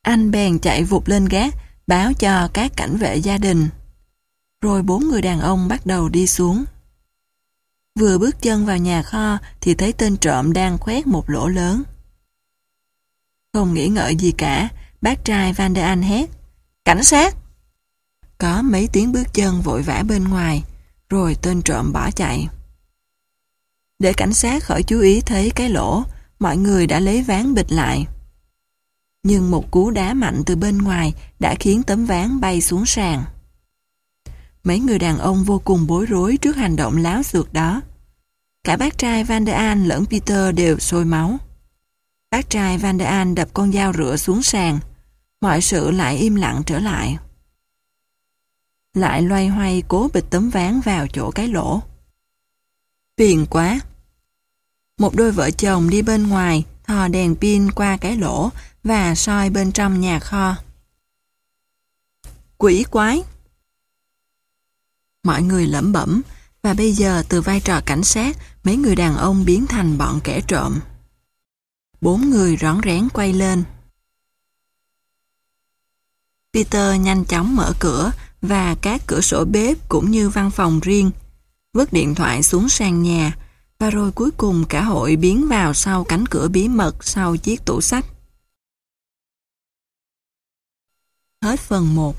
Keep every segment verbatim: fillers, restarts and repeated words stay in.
Anh bèn chạy vụt lên gác, báo cho các cảnh vệ gia đình. Rồi bốn người đàn ông bắt đầu đi xuống. Vừa bước chân vào nhà kho thì thấy tên trộm đang khoét một lỗ lớn. Không nghĩ ngợi gì cả, bác trai Van der An hét: "Cảnh sát!" Có mấy tiếng bước chân vội vã bên ngoài, rồi tên trộm bỏ chạy. Để cảnh sát khỏi chú ý thấy cái lỗ, mọi người đã lấy ván bịt lại. Nhưng một cú đá mạnh từ bên ngoài đã khiến tấm ván bay xuống sàn. Mấy người đàn ông vô cùng bối rối trước hành động láo xược đó. Cả bác trai Van der An lẫn Peter đều sôi máu. Bác trai Van der An đập con dao rựa xuống sàn. Mọi sự lại im lặng trở lại. Lại loay hoay cố bịt tấm ván vào chỗ cái lỗ. Phiền quá! Một đôi vợ chồng đi bên ngoài, thò đèn pin qua cái lỗ và soi bên trong nhà kho. Quỷ quái! Mọi người lẩm bẩm, và bây giờ từ vai trò cảnh sát, mấy người đàn ông biến thành bọn kẻ trộm. Bốn người rón rén quay lên. Peter nhanh chóng mở cửa và các cửa sổ bếp cũng như văn phòng riêng, vứt điện thoại xuống sàn nhà, và rồi cuối cùng cả hội biến vào sau cánh cửa bí mật sau chiếc tủ sách. Hết phần một.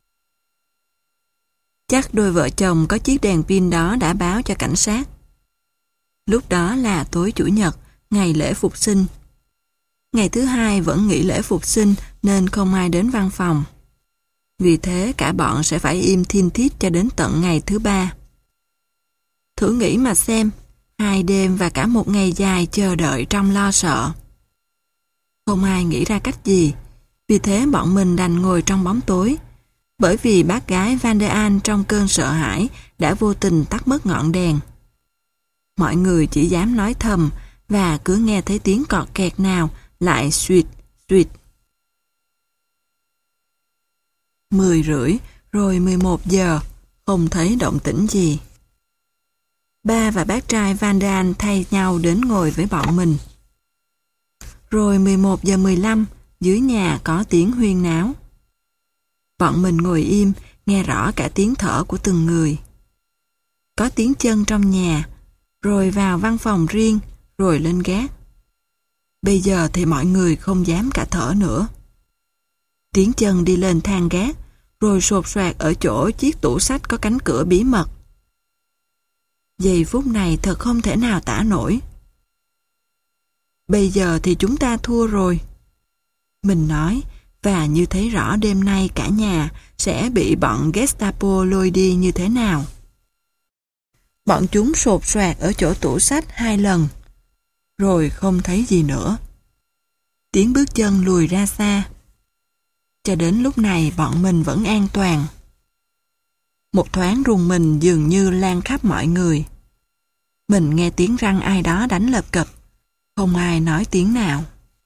Chắc đôi vợ chồng có chiếc đèn pin đó đã báo cho cảnh sát. Lúc đó là tối Chủ nhật, ngày lễ Phục sinh. Ngày thứ hai vẫn nghỉ lễ Phục sinh nên không ai đến văn phòng. Vì thế cả bọn sẽ phải im thiên thít cho đến tận ngày thứ ba. Thử nghĩ mà xem, hai đêm và cả một ngày dài chờ đợi trong lo sợ. Không ai nghĩ ra cách gì, vì thế bọn mình đành ngồi trong bóng tối, bởi vì bác gái Van der An trong cơn sợ hãi đã vô tình tắt mất ngọn đèn. Mọi người chỉ dám nói thầm và cứ nghe thấy tiếng cọt kẹt nào lại suỵt, suỵt. Mười rưỡi, rồi mười một giờ, không thấy động tĩnh gì. Ba và bác trai Van der An thay nhau đến ngồi với bọn mình. Rồi mười một giờ mười lăm, dưới nhà có tiếng huyên náo. Bọn mình ngồi im, nghe rõ cả tiếng thở của từng người. Có tiếng chân trong nhà, rồi vào văn phòng riêng, rồi lên gác. Bây giờ thì mọi người không dám cả thở nữa. Tiếng chân đi lên thang gác, rồi sột soạt ở chỗ chiếc tủ sách có cánh cửa bí mật. Giây phút này thật không thể nào tả nổi. Bây giờ thì chúng ta thua rồi. Mình nói, và như thấy rõ đêm nay cả nhà sẽ bị bọn Gestapo lôi đi như thế nào. Bọn chúng sột soạt ở chỗ tủ sách hai lần, rồi không thấy gì nữa. Tiếng bước chân lùi ra xa. Cho đến lúc này bọn mình vẫn an toàn. Một thoáng rùng mình dường như lan khắp mọi người. Mình nghe tiếng răng ai đó đánh lập cập. Không ai nói tiếng nào.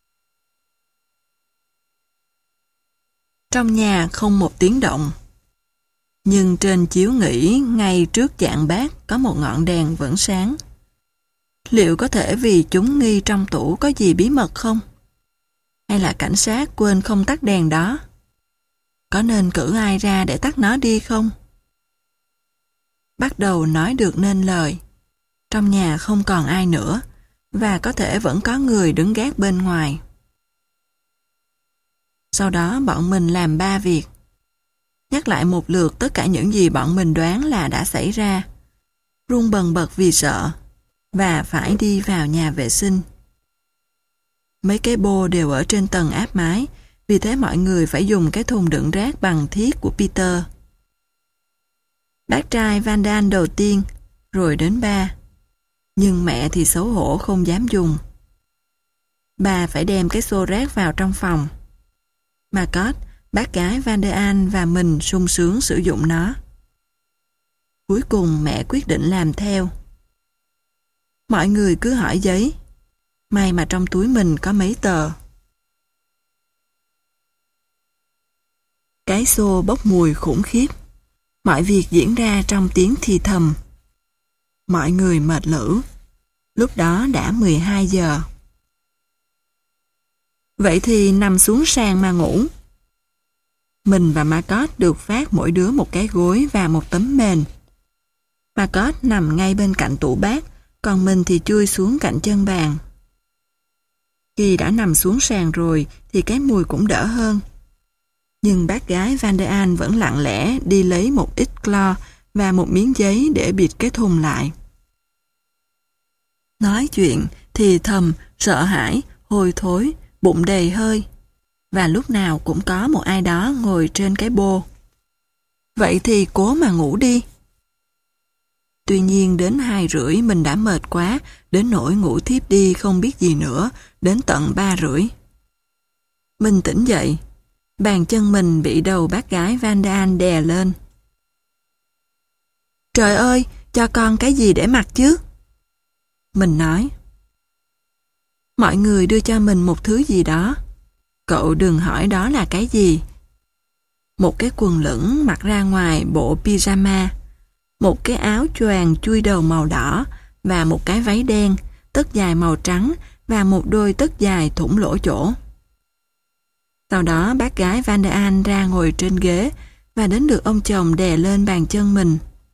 Trong nhà không một tiếng động. Nhưng trên chiếu nghỉ ngay trước chạng bát có một ngọn đèn vẫn sáng. Liệu có thể vì chúng nghi trong tủ có gì bí mật không? Hay là cảnh sát quên không tắt đèn đó? Có nên cử ai ra để tắt nó đi không? Bắt đầu nói được nên lời. Trong nhà không còn ai nữa, và có thể vẫn có người đứng gác bên ngoài. Sau đó bọn mình làm ba việc. Nhắc lại một lượt tất cả những gì bọn mình đoán là đã xảy ra. Run bần bật vì sợ, và phải đi vào nhà vệ sinh. Mấy cái bô đều ở trên tầng áp mái, vì thế mọi người phải dùng cái thùng đựng rác bằng thiết của Peter. Bác trai Van der An đầu tiên, rồi đến ba. Nhưng mẹ thì xấu hổ không dám dùng. Bà phải đem cái xô rác vào trong phòng. Margot, bác gái Van der An và mình sung sướng sử dụng nó. Cuối cùng mẹ quyết định làm theo. Mọi người cứ hỏi giấy. May mà trong túi mình có mấy tờ. Cái xô bốc mùi khủng khiếp. Mọi việc diễn ra trong tiếng thì thầm. Mọi người mệt lử. Lúc đó đã mười hai giờ. Vậy thì nằm xuống sàn mà ngủ. Mình và Marcos được phát mỗi đứa một cái gối và một tấm mền. Marcos nằm ngay bên cạnh tủ bát, còn mình thì chui xuống cạnh chân bàn. Khi đã nằm xuống sàn rồi thì cái mùi cũng đỡ hơn. Nhưng bác gái Van der Aan vẫn lặng lẽ đi lấy một ít clo và một miếng giấy để bịt cái thùng lại. Nói chuyện thì thầm, sợ hãi, hôi thối, bụng đầy hơi. Và lúc nào cũng có một ai đó ngồi trên cái bô. Vậy thì cố mà ngủ đi. Tuy nhiên đến hai rưỡi mình đã mệt quá, đến nỗi ngủ thiếp đi không biết gì nữa, đến tận ba rưỡi. Mình tỉnh dậy, bàn chân mình bị đầu bác gái Van der Aan đè lên. Trời ơi, cho con cái gì để mặc chứ? Mình nói. Mọi người đưa cho mình một thứ gì đó. Cậu đừng hỏi đó là cái gì. Một cái quần lửng mặc ra ngoài bộ pyjama, một cái áo choàng chui đầu màu đỏ và một cái váy đen, tất dài màu trắng và một đôi tất dài thủng lỗ chỗ. Sau đó bác gái Van der Aan ra ngồi trên ghế và đến được ông chồng đè lên bàn chân mình.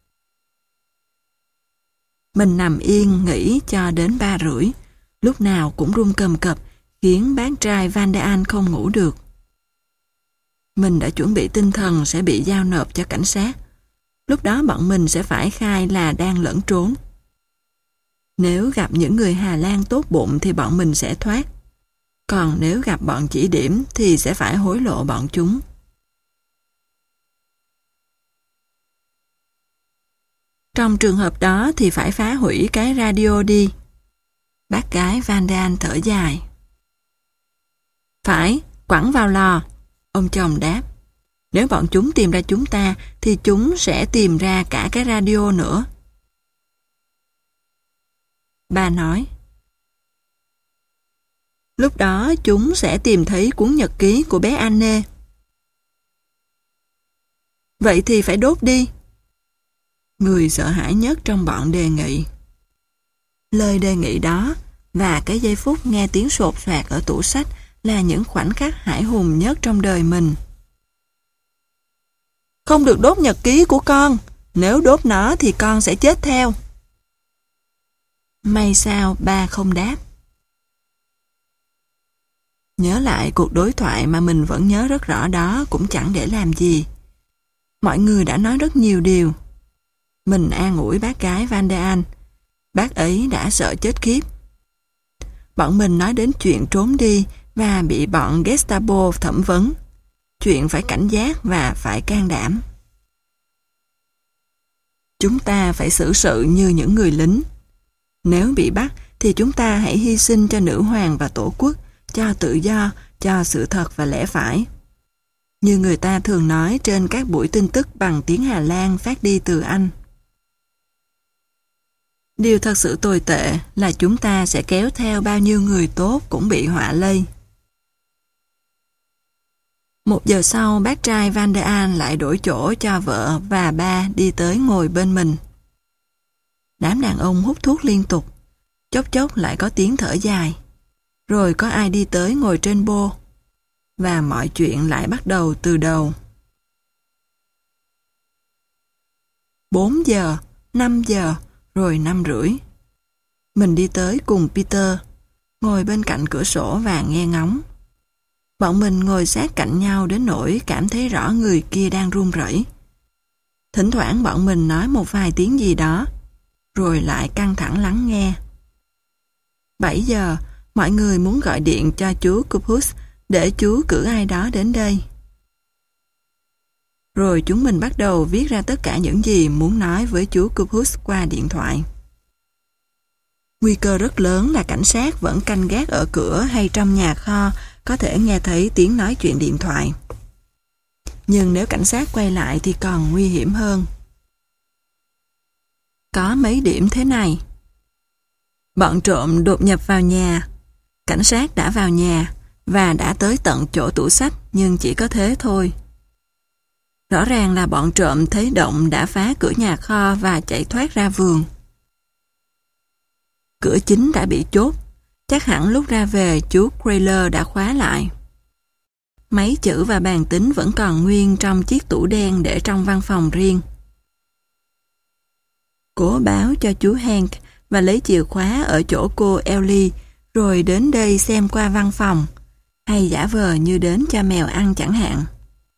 Mình nằm yên nghỉ cho đến ba rưỡi, lúc nào cũng run cầm cập, khiến bác trai Van der Aan không ngủ được. Mình đã chuẩn bị tinh thần sẽ bị giao nộp cho cảnh sát. Lúc đó bọn mình sẽ phải khai là đang lẫn trốn. Nếu gặp những người Hà Lan tốt bụng thì bọn mình sẽ thoát. Còn nếu gặp bọn chỉ điểm thì sẽ phải hối lộ bọn chúng. Trong trường hợp đó thì phải phá hủy cái radio đi. Bác gái Van der Aan thở dài. Phải, quẳng vào lò. Ông chồng đáp. Nếu bọn chúng tìm ra chúng ta thì chúng sẽ tìm ra cả cái radio nữa. Bà nói. Lúc đó chúng sẽ tìm thấy cuốn nhật ký của bé Anne. Vậy thì phải đốt đi. Người sợ hãi nhất trong bọn đề nghị. Lời đề nghị đó và cái giây phút nghe tiếng sột soạt ở tủ sách là những khoảnh khắc hãi hùng nhất trong đời mình. Không được đốt nhật ký của con. Nếu đốt nó thì con sẽ chết theo. May sao ba không đáp. Nhớ lại cuộc đối thoại mà mình vẫn nhớ rất rõ đó cũng chẳng để làm gì. Mọi người đã nói rất nhiều điều. Mình an ủi bác gái Van der Aan. Bác ấy đã sợ chết khiếp. Bọn mình nói đến chuyện trốn đi và bị bọn Gestapo thẩm vấn. Chuyện phải cảnh giác và phải can đảm. Chúng ta phải xử sự như những người lính. Nếu bị bắt thì chúng ta hãy hy sinh cho nữ hoàng và tổ quốc, cho tự do, cho sự thật và lẽ phải. Như người ta thường nói trên các buổi tin tức bằng tiếng Hà Lan phát đi từ Anh. Điều thật sự tồi tệ là chúng ta sẽ kéo theo bao nhiêu người tốt cũng bị họa lây. Một giờ sau, bác trai Van der Aan lại đổi chỗ cho vợ và ba đi tới ngồi bên mình. Đám đàn ông hút thuốc liên tục, chốc chốc lại có tiếng thở dài. Rồi có ai đi tới ngồi trên bô. Và mọi chuyện lại bắt đầu từ đầu. Bốn giờ, năm giờ, rồi năm rưỡi. Mình đi tới cùng Peter, ngồi bên cạnh cửa sổ và nghe ngóng. Bọn mình ngồi sát cạnh nhau đến nỗi cảm thấy rõ người kia đang run rẩy. Thỉnh thoảng bọn mình nói một vài tiếng gì đó, rồi lại căng thẳng lắng nghe. Bảy giờ, mọi người muốn gọi điện cho chú Cupus để chú cử ai đó đến đây. Rồi chúng mình bắt đầu viết ra tất cả những gì muốn nói với chú Cupus qua điện thoại. Nguy cơ rất lớn là cảnh sát vẫn canh gác ở cửa hay trong nhà kho có thể nghe thấy tiếng nói chuyện điện thoại. Nhưng nếu cảnh sát quay lại thì còn nguy hiểm hơn. Có mấy điểm thế này. Bọn trộm đột nhập vào nhà. Cảnh sát đã vào nhà và đã tới tận chỗ tủ sách, nhưng chỉ có thế thôi. Rõ ràng là bọn trộm thấy động đã phá cửa nhà kho và chạy thoát ra vườn. Cửa chính đã bị chốt, Chắc hẳn lúc ra về chú Crayler đã khóa lại. Máy chữ và bàn tính vẫn còn nguyên trong chiếc tủ đen để trong văn phòng riêng. Cô báo cho chú Hank và lấy chìa khóa ở chỗ cô Ellie, rồi đến đây xem qua văn phòng, hay giả vờ như đến cho mèo ăn chẳng hạn.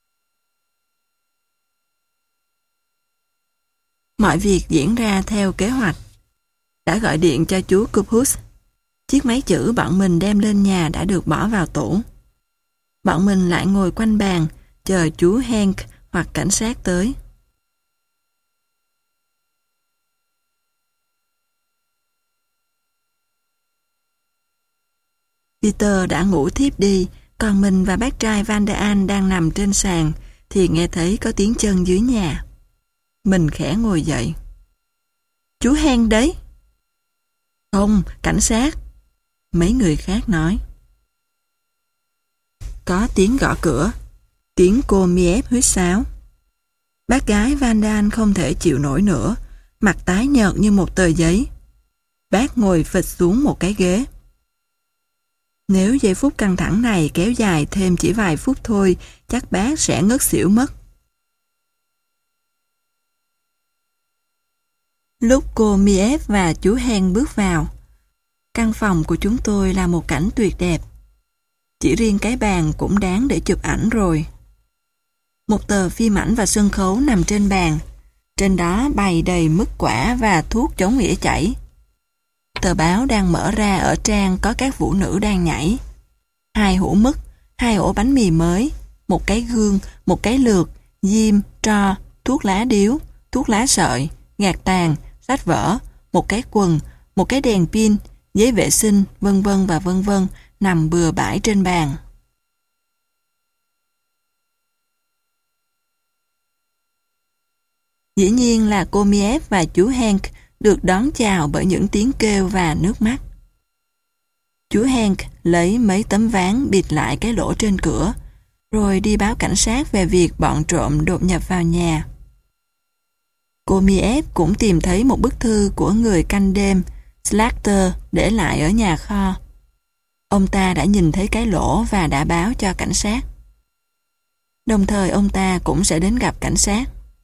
Mọi việc diễn ra theo kế hoạch. Đã gọi điện cho chú Cupus. Chiếc máy chữ bọn mình đem lên nhà đã được bỏ vào tủ. Bọn mình lại ngồi quanh bàn, chờ chú Hank hoặc cảnh sát tới. Peter đã ngủ thiếp đi, còn mình và bác trai Van der An đang nằm trên sàn, thì nghe thấy có tiếng chân dưới nhà. Mình khẽ ngồi dậy. Chú Hank đấy. Không, cảnh sát. Mấy người khác nói. Có tiếng gõ cửa, tiếng cô Miep huýt sáo. Bác gái Van der An không thể chịu nổi nữa, mặt tái nhợt như một tờ giấy. Bác ngồi phịch xuống một cái ghế. Nếu giây phút căng thẳng này kéo dài thêm chỉ vài phút thôi, chắc bác sẽ ngất xỉu mất. Lúc cô Miep và chú Hank bước vào, căn phòng của chúng tôi là một cảnh tuyệt đẹp. Chỉ riêng cái bàn cũng đáng để chụp ảnh rồi. Một tờ phim ảnh và sân khấu nằm trên bàn. Trên đó bày đầy mứt quả và thuốc chống ỉa chảy. Tờ báo đang mở ra ở trang có các vũ nữ đang nhảy. Hai hũ mứt, hai ổ bánh mì mới, một cái gương, một cái lược, diêm, tro, thuốc lá điếu, thuốc lá sợi, gạt tàn, sách vở, một cái quần, một cái đèn pin, giấy vệ sinh, vân vân và vân vân nằm bừa bãi trên bàn. Dĩ nhiên là cô Miep và chú Hank được đón chào bởi những tiếng kêu và nước mắt. Chú Hank lấy mấy tấm ván bịt lại cái lỗ trên cửa, rồi đi báo cảnh sát về việc bọn trộm đột nhập vào nhà. Cô Miep cũng tìm thấy một bức thư của người canh đêm, Slater, để lại ở nhà kho. Ông ta đã nhìn thấy cái lỗ và đã báo cho cảnh sát. Đồng thời ông ta cũng sẽ đến gặp cảnh sát.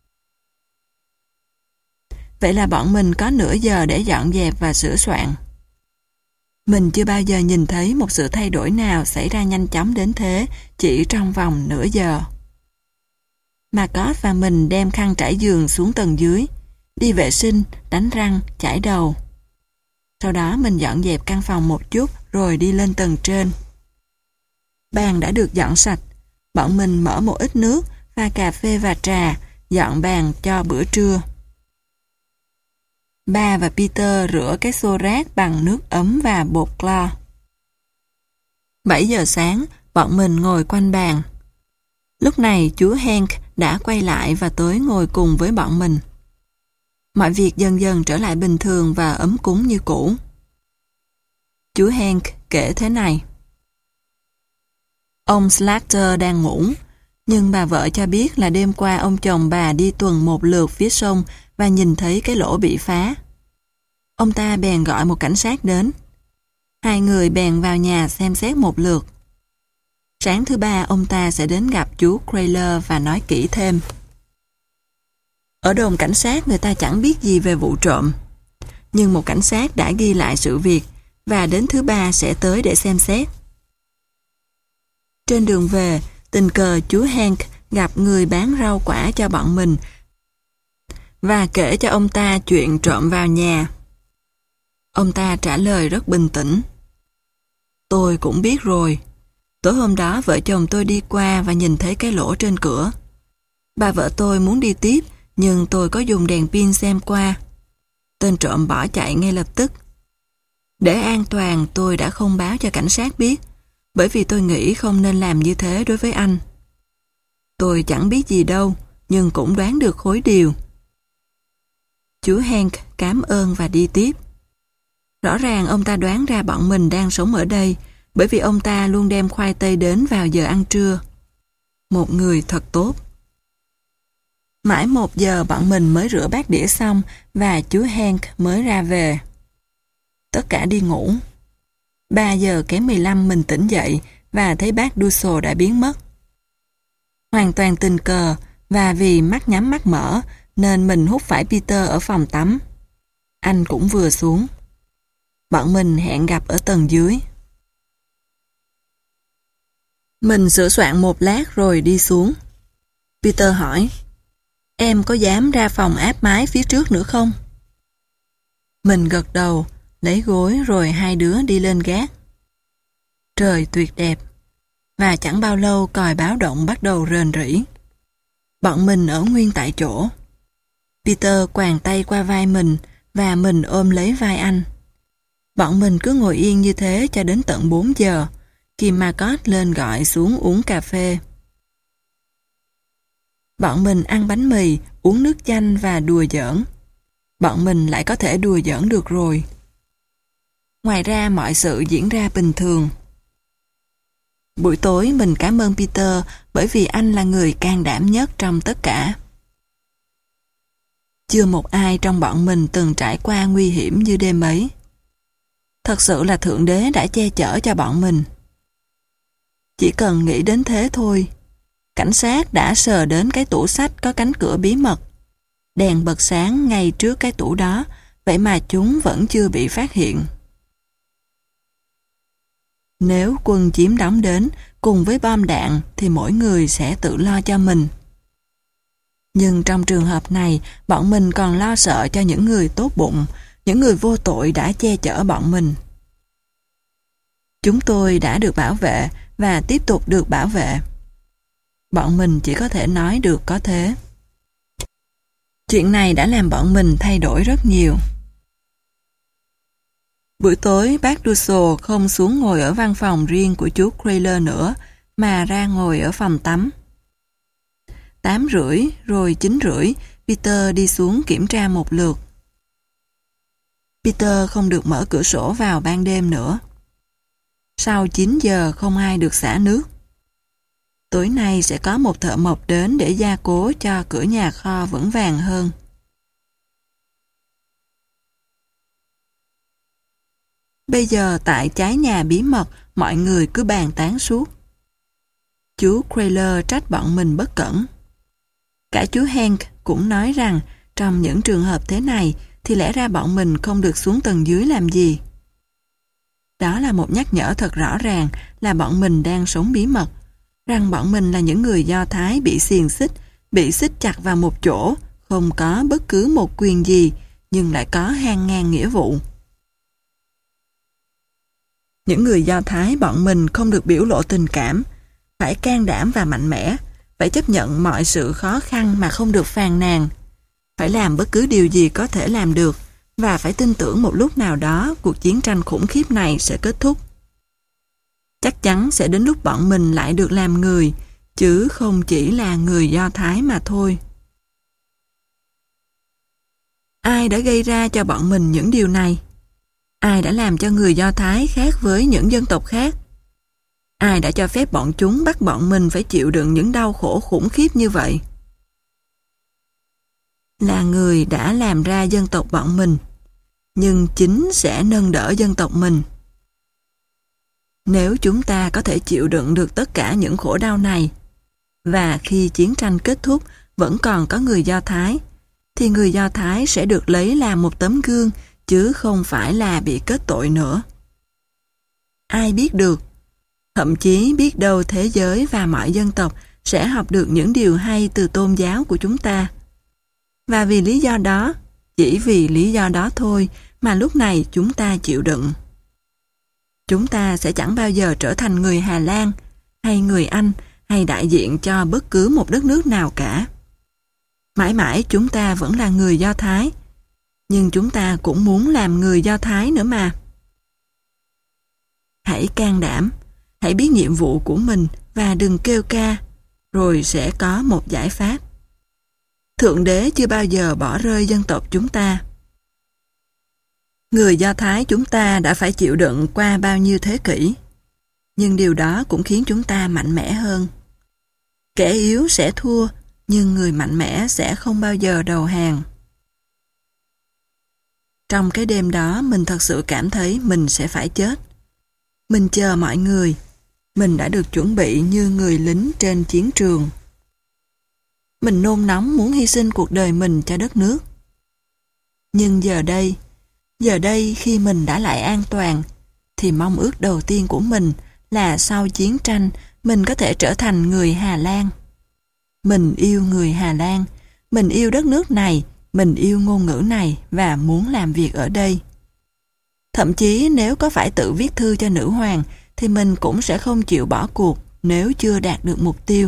Vậy là bọn mình có nửa giờ để dọn dẹp và sửa soạn. Mình chưa bao giờ nhìn thấy một sự thay đổi nào xảy ra nhanh chóng đến thế chỉ trong vòng nửa giờ. Marcos và mình đem khăn trải giường xuống tầng dưới, đi vệ sinh, đánh răng, chải đầu. Sau đó mình dọn dẹp căn phòng một chút rồi đi lên tầng trên. Bàn đã được dọn sạch. Bọn mình mở một ít nước, pha cà phê và trà, dọn bàn cho bữa trưa. Ba và Peter rửa cái xô rác bằng nước ấm và bột clo. bảy giờ sáng, bọn mình ngồi quanh bàn. Lúc này chú Hank đã quay lại và tới ngồi cùng với bọn mình. Mọi việc dần dần trở lại bình thường và ấm cúng như cũ. Chú Hank kể thế này. Ông Slater đang ngủ, nhưng bà vợ cho biết là đêm qua ông chồng bà đi tuần một lượt phía sông và nhìn thấy cái lỗ bị phá. Ông ta bèn gọi một cảnh sát đến. Hai người bèn vào nhà xem xét một lượt. Sáng thứ ba ông ta sẽ đến gặp chú Crayler và nói kỹ thêm. Ở đồn cảnh sát người ta chẳng biết gì về vụ trộm. Nhưng một cảnh sát đã ghi lại sự việc và đến thứ ba sẽ tới để xem xét. Trên đường về, tình cờ chú Hank gặp người bán rau quả cho bọn mình và kể cho ông ta chuyện trộm vào nhà. Ông ta trả lời rất bình tĩnh. Tôi cũng biết rồi. Tối hôm đó vợ chồng tôi đi qua và nhìn thấy cái lỗ trên cửa. Bà vợ tôi muốn đi tiếp, nhưng tôi có dùng đèn pin xem qua. Tên trộm bỏ chạy ngay lập tức. Để an toàn tôi đã không báo cho cảnh sát biết, bởi vì tôi nghĩ không nên làm như thế đối với anh. Tôi chẳng biết gì đâu, nhưng cũng đoán được khối điều. Chú Hank cảm ơn và đi tiếp. Rõ ràng ông ta đoán ra bọn mình đang sống ở đây, bởi vì ông ta luôn đem khoai tây đến vào giờ ăn trưa. Một người thật tốt. Mãi một giờ bọn mình mới rửa bát đĩa xong và chú Hank mới ra về. Tất cả đi ngủ. ba giờ kém mười lăm mình tỉnh dậy và thấy bác Dussel đã biến mất. Hoàn toàn tình cờ và vì mắt nhắm mắt mở nên mình hút phải Peter ở phòng tắm. Anh cũng vừa xuống. Bọn mình hẹn gặp ở tầng dưới. Mình sửa soạn một lát rồi đi xuống. Peter hỏi, em có dám ra phòng áp mái phía trước nữa không? Mình gật đầu, lấy gối rồi hai đứa đi lên gác. Trời tuyệt đẹp, và chẳng bao lâu còi báo động bắt đầu rền rĩ. Bọn mình ở nguyên tại chỗ. Peter quàng tay qua vai mình và mình ôm lấy vai anh. Bọn mình cứ ngồi yên như thế cho đến tận bốn giờ, khi Margot lên gọi xuống uống cà phê. Bọn mình ăn bánh mì, uống nước chanh và đùa giỡn. Bọn mình lại có thể đùa giỡn được rồi. Ngoài ra mọi sự diễn ra bình thường. Buổi tối mình cảm ơn Peter bởi vì anh là người can đảm nhất trong tất cả. Chưa một ai trong bọn mình từng trải qua nguy hiểm như đêm ấy. Thật sự là Thượng Đế đã che chở cho bọn mình. Chỉ cần nghĩ đến thế thôi. Cảnh sát đã sờ đến cái tủ sách có cánh cửa bí mật. Đèn bật sáng ngay trước cái tủ đó, vậy mà chúng vẫn chưa bị phát hiện. Nếu quân chiếm đóng đến cùng với bom đạn thì mỗi người sẽ tự lo cho mình. Nhưng trong trường hợp này, bọn mình còn lo sợ cho những người tốt bụng, những người vô tội đã che chở bọn mình. Chúng tôi đã được bảo vệ và tiếp tục được bảo vệ. Bọn mình chỉ có thể nói được có thế. Chuyện này đã làm bọn mình thay đổi rất nhiều. Buổi tối, bác Dussel không xuống ngồi ở văn phòng riêng của chú Crayler nữa, mà ra ngồi ở phòng tắm. Tám rưỡi, rồi chín rưỡi, Peter đi xuống kiểm tra một lượt. Peter không được mở cửa sổ vào ban đêm nữa. Sau chín giờ không ai được xả nước. Tối nay sẽ có một thợ mộc đến để gia cố cho cửa nhà kho vững vàng hơn. Bây giờ tại trái nhà bí mật, mọi người cứ bàn tán suốt. Chú Crayler trách bọn mình bất cẩn. Cả chú Hank cũng nói rằng trong những trường hợp thế này thì lẽ ra bọn mình không được xuống tầng dưới làm gì. Đó là một nhắc nhở thật rõ ràng là bọn mình đang sống bí mật, rằng bọn mình là những người Do Thái bị xiềng xích, bị xích chặt vào một chỗ, không có bất cứ một quyền gì, nhưng lại có hàng ngàn nghĩa vụ. Những người Do Thái bọn mình không được biểu lộ tình cảm, phải can đảm và mạnh mẽ, phải chấp nhận mọi sự khó khăn mà không được phàn nàn, phải làm bất cứ điều gì có thể làm được, và phải tin tưởng một lúc nào đó cuộc chiến tranh khủng khiếp này sẽ kết thúc. Chắc chắn sẽ đến lúc bọn mình lại được làm người, chứ không chỉ là người Do Thái mà thôi. Ai đã gây ra cho bọn mình những điều này? Ai đã làm cho người Do Thái khác với những dân tộc khác? Ai đã cho phép bọn chúng bắt bọn mình phải chịu đựng những đau khổ khủng khiếp như vậy? Là người đã làm ra dân tộc bọn mình, nhưng chính sẽ nâng đỡ dân tộc mình. Nếu chúng ta có thể chịu đựng được tất cả những khổ đau này, và khi chiến tranh kết thúc vẫn còn có người Do Thái, thì người Do Thái sẽ được lấy làm một tấm gương, chứ không phải là bị kết tội nữa. Ai biết được? Thậm chí biết đâu thế giới và mọi dân tộc sẽ học được những điều hay từ tôn giáo của chúng ta. Và vì lý do đó, chỉ vì lý do đó thôi mà lúc này chúng ta chịu đựng. Chúng ta sẽ chẳng bao giờ trở thành người Hà Lan, hay người Anh, hay đại diện cho bất cứ một đất nước nào cả. Mãi mãi chúng ta vẫn là người Do Thái, nhưng chúng ta cũng muốn làm người Do Thái nữa mà. Hãy can đảm, hãy biết nhiệm vụ của mình và đừng kêu ca, rồi sẽ có một giải pháp. Thượng Đế chưa bao giờ bỏ rơi dân tộc chúng ta. Người Do Thái chúng ta đã phải chịu đựng qua bao nhiêu thế kỷ, nhưng điều đó cũng khiến chúng ta mạnh mẽ hơn. Kẻ yếu sẽ thua, nhưng người mạnh mẽ sẽ không bao giờ đầu hàng. Trong cái đêm đó mình thật sự cảm thấy mình sẽ phải chết. Mình chờ mọi người. Mình đã được chuẩn bị như người lính trên chiến trường. Mình nôn nóng muốn hy sinh cuộc đời mình cho đất nước. Nhưng giờ đây, giờ đây khi mình đã lại an toàn, thì mong ước đầu tiên của mình là sau chiến tranh mình có thể trở thành người Hà Lan. Mình yêu người Hà Lan, mình yêu đất nước này, mình yêu ngôn ngữ này và muốn làm việc ở đây. Thậm chí nếu có phải tự viết thư cho nữ hoàng thì mình cũng sẽ không chịu bỏ cuộc nếu chưa đạt được mục tiêu.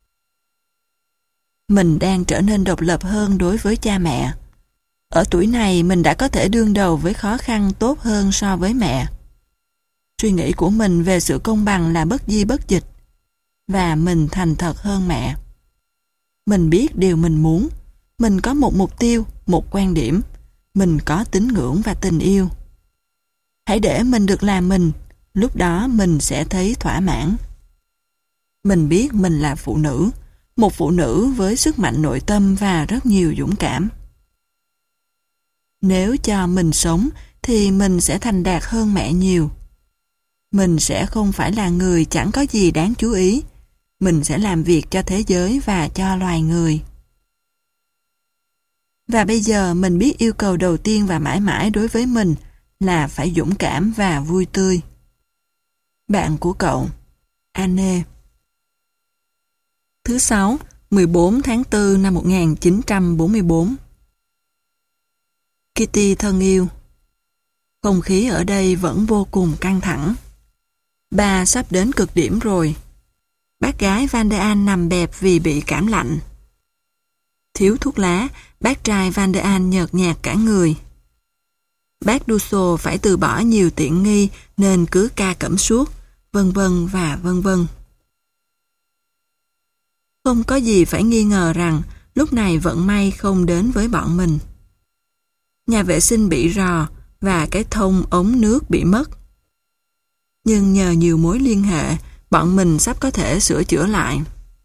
Mình đang trở nên độc lập hơn đối với cha mẹ. Ở tuổi này mình đã có thể đương đầu với khó khăn tốt hơn so với mẹ. Suy nghĩ của mình về sự công bằng là bất di bất dịch, và mình thành thật hơn mẹ. Mình biết điều mình muốn, mình có một mục tiêu, một quan điểm, mình có tín ngưỡng và tình yêu. Hãy để mình được làm mình, lúc đó mình sẽ thấy thỏa mãn. Mình biết mình là phụ nữ, một phụ nữ với sức mạnh nội tâm và rất nhiều dũng cảm. Nếu cho mình sống thì mình sẽ thành đạt hơn mẹ nhiều. Mình sẽ không phải là người chẳng có gì đáng chú ý. Mình sẽ làm việc cho thế giới và cho loài người. Và bây giờ mình biết yêu cầu đầu tiên và mãi mãi đối với mình là phải dũng cảm và vui tươi. Bạn của cậu, Anne. Thứ sáu, mười bốn tháng tư năm một nghìn chín trăm bốn mươi bốn. Kitty thân yêu. Không khí ở đây vẫn vô cùng căng thẳng. Bà sắp đến cực điểm rồi. Bác gái Van der An nằm bẹp vì bị cảm lạnh. Thiếu thuốc lá, bác trai Van der An nhợt nhạt cả người. Bác Dusso phải từ bỏ nhiều tiện nghi nên cứ ca cẩm suốt, vân vân và vân vân. Không có gì phải nghi ngờ rằng lúc này vận may không đến với bọn mình. Nhà vệ sinh bị rò và cái thông ống nước bị mất. Nhưng nhờ nhiều mối liên hệ, bọn mình sắp có thể sửa chữa lại.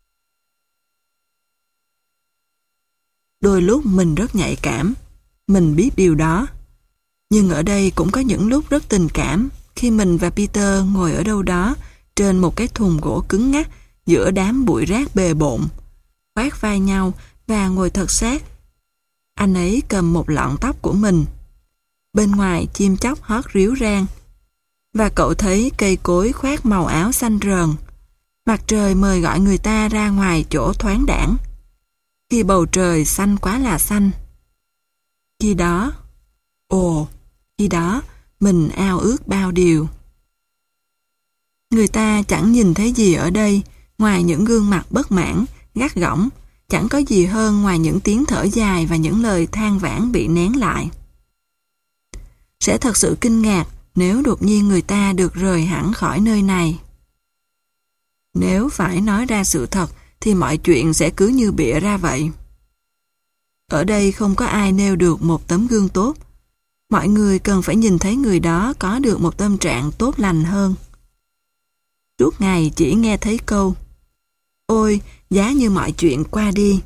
Đôi lúc mình rất nhạy cảm, mình biết điều đó. Nhưng ở đây cũng có những lúc rất tình cảm khi mình và Peter ngồi ở đâu đó trên một cái thùng gỗ cứng ngắc giữa đám bụi rác bề bộn, khoác vai nhau và ngồi thật sát. Anh ấy cầm một lọn tóc của mình. Bên ngoài chim chóc hót ríu rang. Và cậu thấy cây cối khoác màu áo xanh rờn. Mặt trời mời gọi người ta ra ngoài chỗ thoáng đãng. Khi bầu trời xanh quá là xanh. Khi đó, ồ, khi đó mình ao ước bao điều. Người ta chẳng nhìn thấy gì ở đây ngoài những gương mặt bất mãn, gắt gỏng, chẳng có gì hơn ngoài những tiếng thở dài và những lời than vãn bị nén lại. Sẽ thật sự kinh ngạc nếu đột nhiên người ta được rời hẳn khỏi nơi này. Nếu phải nói ra sự thật thì mọi chuyện sẽ cứ như bịa ra vậy. Ở đây không có ai nêu được một tấm gương tốt. Mọi người cần phải nhìn thấy người đó có được một tâm trạng tốt lành hơn. Suốt ngày chỉ nghe thấy câu: ôi, giá như mọi chuyện qua đi.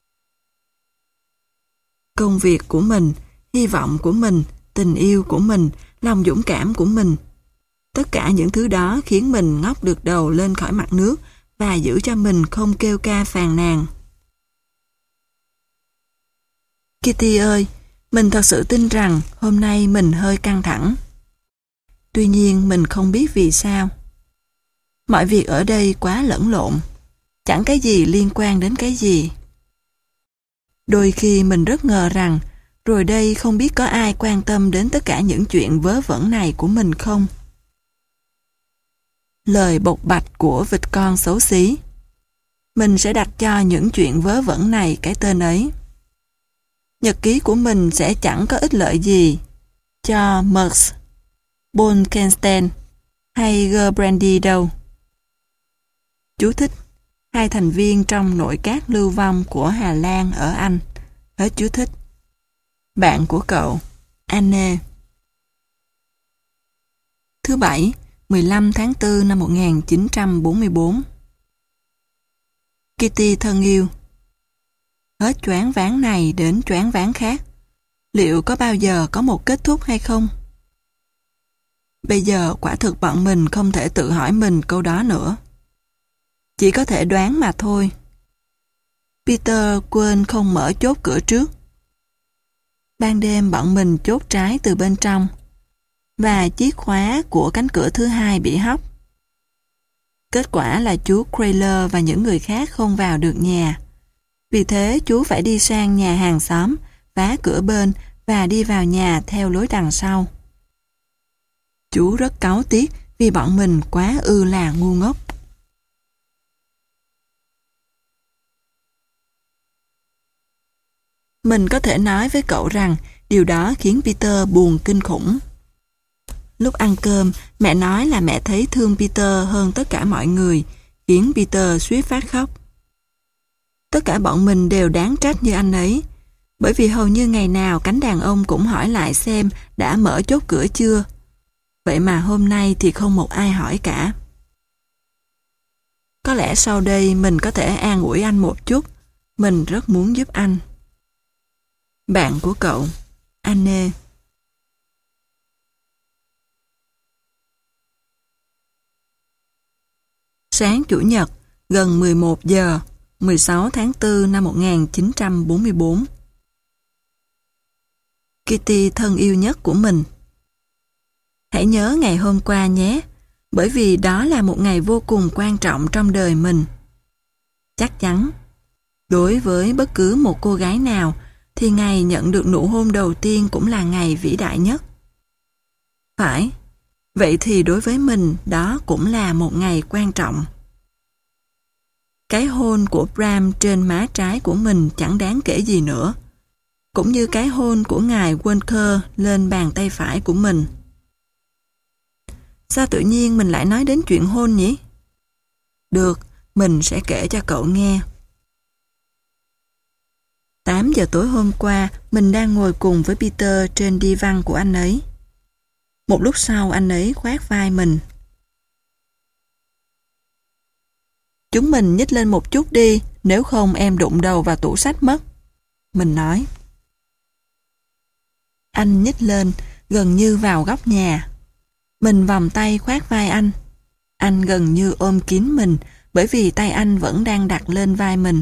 Công việc của mình, hy vọng của mình, tình yêu của mình, lòng dũng cảm của mình. Tất cả những thứ đó khiến mình ngóc được đầu lên khỏi mặt nước và giữ cho mình không kêu ca phàn nàn. Kitty ơi, mình thật sự tin rằng hôm nay mình hơi căng thẳng. Tuy nhiên mình không biết vì sao. Mọi việc ở đây quá lẫn lộn. Chẳng cái gì liên quan đến cái gì. Đôi khi mình rất ngờ rằng rồi đây không biết có ai quan tâm đến tất cả những chuyện vớ vẩn này của mình không? Lời bộc bạch của vịt con xấu xí. Mình sẽ đặt cho những chuyện vớ vẩn này cái tên ấy. Nhật ký của mình sẽ chẳng có ích lợi gì cho Merckx, Bolkestein hay Gerbrandy đâu. Chú thích: hai thành viên trong nội các lưu vong của Hà Lan ở Anh. Hết chú thích. Bạn của cậu, Anne. Thứ bảy, mười lăm tháng tư năm một nghìn chín trăm bốn mươi bốn. Kitty thân yêu. Hết choáng váng này đến choáng váng khác. Liệu có bao giờ có một kết thúc hay không? Bây giờ quả thực bọn mình không thể tự hỏi mình câu đó nữa. Chỉ có thể đoán mà thôi. Peter quên không mở chốt cửa trước. Ban đêm bọn mình chốt trái từ bên trong, và chiếc khóa của cánh cửa thứ hai bị hóc. Kết quả là chú Crayler và những người khác không vào được nhà. Vì thế chú phải đi sang nhà hàng xóm, phá cửa bên và đi vào nhà theo lối đằng sau. Chú rất cáu tiếc vì bọn mình quá ư là ngu ngốc. Mình có thể nói với cậu rằng điều đó khiến Peter buồn kinh khủng. Lúc ăn cơm, mẹ nói là mẹ thấy thương Peter hơn tất cả mọi người, khiến Peter suýt phát khóc. Tất cả bọn mình đều đáng trách như anh ấy, bởi vì hầu như ngày nào cánh đàn ông cũng hỏi lại xem đã mở chốt cửa chưa. Vậy mà hôm nay thì không một ai hỏi cả. Có lẽ sau đây mình có thể an ủi anh một chút. Mình rất muốn giúp anh. Bạn của cậu, Anne. Sáng Chủ nhật, gần mười một giờ, mười sáu tháng tư năm một nghìn chín trăm bốn mươi bốn. Kitty thân yêu nhất của mình. Hãy nhớ ngày hôm qua nhé, bởi vì đó là một ngày vô cùng quan trọng trong đời mình. Chắc chắn, đối với bất cứ một cô gái nào, thì ngày nhận được nụ hôn đầu tiên cũng là ngày vĩ đại nhất. Phải, vậy thì đối với mình đó cũng là một ngày quan trọng. Cái hôn của Bram trên má trái của mình chẳng đáng kể gì nữa, cũng như cái hôn của ngài Walker lên bàn tay phải của mình. Sao tự nhiên mình lại nói đến chuyện hôn nhỉ? Được, mình sẽ kể cho cậu nghe. tám giờ tối hôm qua, mình đang ngồi cùng với Peter trên đi văn của anh ấy. Một lúc sau anh ấy khoác vai mình. Chúng mình nhích lên một chút đi, nếu không em đụng đầu vào tủ sách mất. Mình nói. Anh nhích lên, gần như vào góc nhà. Mình vòng tay khoác vai anh. Anh gần như ôm kín mình, bởi vì tay anh vẫn đang đặt lên vai mình.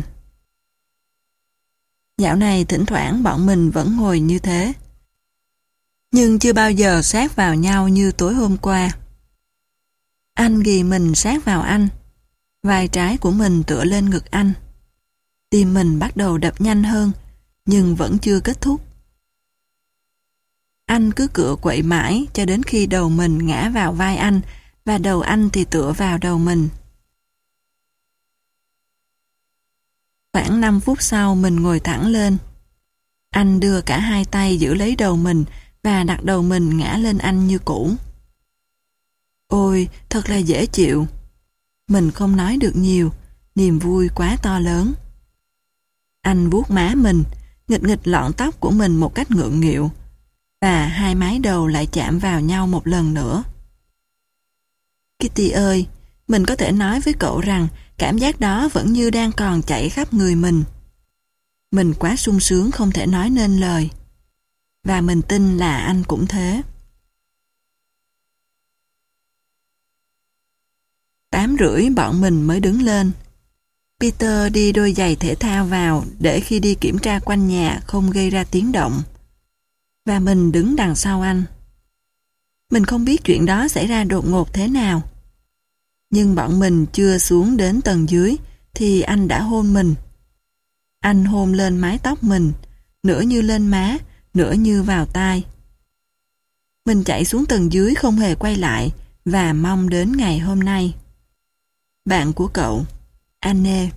Dạo này thỉnh thoảng bọn mình vẫn ngồi như thế. Nhưng chưa bao giờ sát vào nhau như tối hôm qua. Anh ghì mình sát vào anh. Vai trái của mình tựa lên ngực anh. Tim mình bắt đầu đập nhanh hơn, nhưng vẫn chưa kết thúc. Anh cứ cựa quậy mãi cho đến khi đầu mình ngã vào vai anh và đầu anh thì tựa vào đầu mình. Khoảng năm phút sau mình ngồi thẳng lên. Anh đưa cả hai tay giữ lấy đầu mình và đặt đầu mình ngã lên anh như cũ. Ôi, thật là dễ chịu. Mình không nói được nhiều, niềm vui quá to lớn. Anh vuốt má mình, nghịch nghịch lọn tóc của mình một cách ngượng nghịu, và hai mái đầu lại chạm vào nhau một lần nữa. Kitty ơi, mình có thể nói với cậu rằng cảm giác đó vẫn như đang còn chảy khắp người mình. Mình quá sung sướng không thể nói nên lời. Và mình tin là anh cũng thế. Tám rưỡi bọn mình mới đứng lên. Peter đi đôi giày thể thao vào để khi đi kiểm tra quanh nhà không gây ra tiếng động. Và mình đứng đằng sau anh. Mình không biết chuyện đó xảy ra đột ngột thế nào. Nhưng bọn mình chưa xuống đến tầng dưới thì anh đã hôn mình. Anh hôn lên mái tóc mình, nửa như lên má, nửa như vào tai. Mình chạy xuống tầng dưới không hề quay lại và mong đến ngày hôm nay. Bạn của cậu, Anne.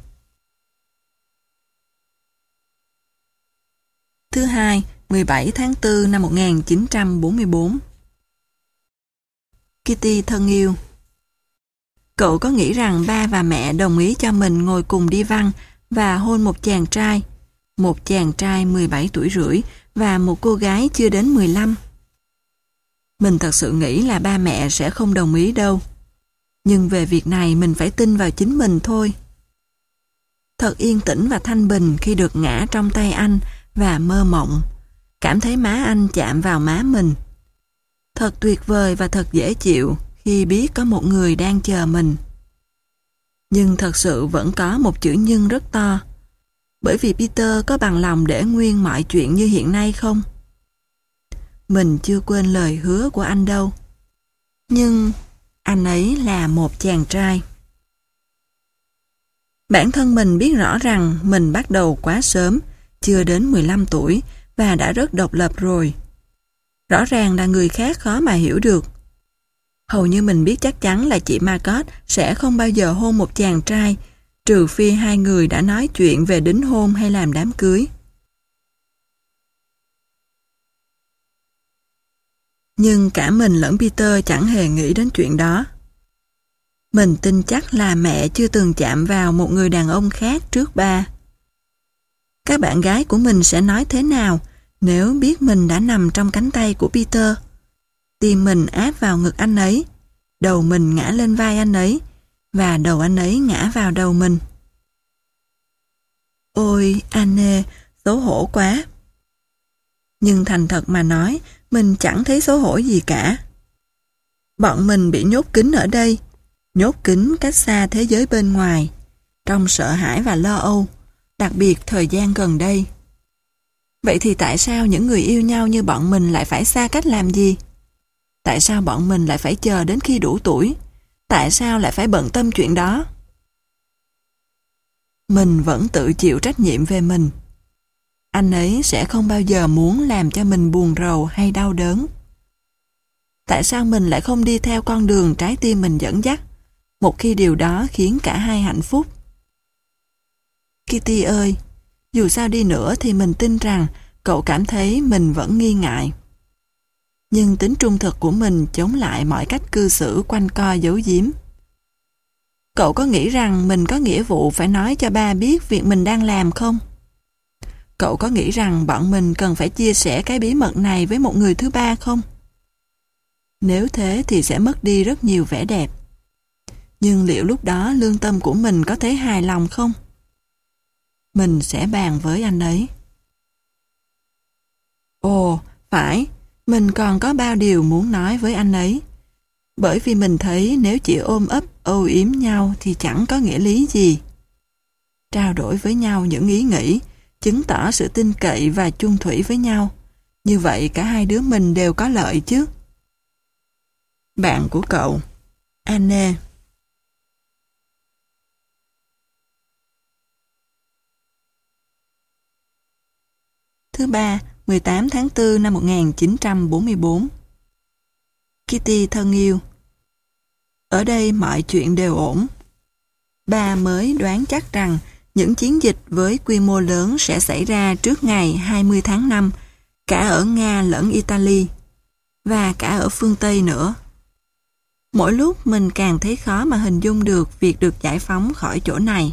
Thứ hai, mười bảy tháng tư năm một nghìn chín trăm bốn mươi bốn. Kitty thân yêu. Cậu có nghĩ rằng ba và mẹ đồng ý cho mình ngồi cùng đi văn và hôn một chàng trai, một chàng trai mười bảy tuổi rưỡi và một cô gái chưa đến mười lăm? Mình thật sự nghĩ là ba mẹ sẽ không đồng ý đâu. Nhưng về việc này mình phải tin vào chính mình thôi. Thật yên tĩnh và thanh bình khi được ngã trong tay anh và mơ mộng, cảm thấy má anh chạm vào má mình. Thật tuyệt vời và thật dễ chịu khi biết có một người đang chờ mình. Nhưng thật sự vẫn có một chữ nhưng rất to. Bởi vì Peter có bằng lòng để nguyên mọi chuyện như hiện nay không? Mình chưa quên lời hứa của anh đâu. Nhưng anh ấy là một chàng trai. Bản thân mình biết rõ rằng mình bắt đầu quá sớm, chưa đến mười lăm tuổi và đã rất độc lập rồi. Rõ ràng là người khác khó mà hiểu được. Hầu như mình biết chắc chắn là chị Margot sẽ không bao giờ hôn một chàng trai, trừ phi hai người đã nói chuyện về đính hôn hay làm đám cưới. Nhưng cả mình lẫn Peter chẳng hề nghĩ đến chuyện đó. Mình tin chắc là mẹ chưa từng chạm vào một người đàn ông khác trước ba. Các bạn gái của mình sẽ nói thế nào nếu biết mình đã nằm trong cánh tay của Peter? Tim mình áp vào ngực anh ấy, đầu mình ngã lên vai anh ấy, và đầu anh ấy ngã vào đầu mình. Ôi, Anne, xấu hổ quá. Nhưng thành thật mà nói, mình chẳng thấy xấu hổ gì cả. Bọn mình bị nhốt kín ở đây, nhốt kín cách xa thế giới bên ngoài, trong sợ hãi và lo âu, đặc biệt thời gian gần đây. Vậy thì tại sao những người yêu nhau như bọn mình lại phải xa cách làm gì? Tại sao bọn mình lại phải chờ đến khi đủ tuổi? Tại sao lại phải bận tâm chuyện đó? Mình vẫn tự chịu trách nhiệm về mình. Anh ấy sẽ không bao giờ muốn làm cho mình buồn rầu hay đau đớn. Tại sao mình lại không đi theo con đường trái tim mình dẫn dắt, một khi điều đó khiến cả hai hạnh phúc? Kitty ơi, dù sao đi nữa thì mình tin rằng cậu cảm thấy mình vẫn nghi ngại. Nhưng tính trung thực của mình chống lại mọi cách cư xử quanh co giấu giếm. Cậu có nghĩ rằng mình có nghĩa vụ phải nói cho ba biết việc mình đang làm không? Cậu có nghĩ rằng bọn mình cần phải chia sẻ cái bí mật này với một người thứ ba không? Nếu thế thì sẽ mất đi rất nhiều vẻ đẹp. Nhưng liệu lúc đó lương tâm của mình có thấy hài lòng không? Mình sẽ bàn với anh ấy. Ồ, phải, mình còn có bao điều muốn nói với anh ấy. Bởi vì mình thấy nếu chỉ ôm ấp âu yếm nhau thì chẳng có nghĩa lý gì. Trao đổi với nhau những ý nghĩ, chứng tỏ sự tin cậy và chung thủy với nhau. Như vậy cả hai đứa mình đều có lợi chứ. Bạn của cậu, Anne. Thứ ba, mười tám tháng tư năm một nghìn chín trăm bốn mươi tư. Kitty thân yêu, ở đây mọi chuyện đều ổn. Ba mới đoán chắc rằng những chiến dịch với quy mô lớn sẽ xảy ra trước ngày hai mươi tháng năm, cả ở Nga lẫn Italy, và cả ở phương Tây nữa. Mỗi lúc mình càng thấy khó mà hình dung được việc được giải phóng khỏi chỗ này.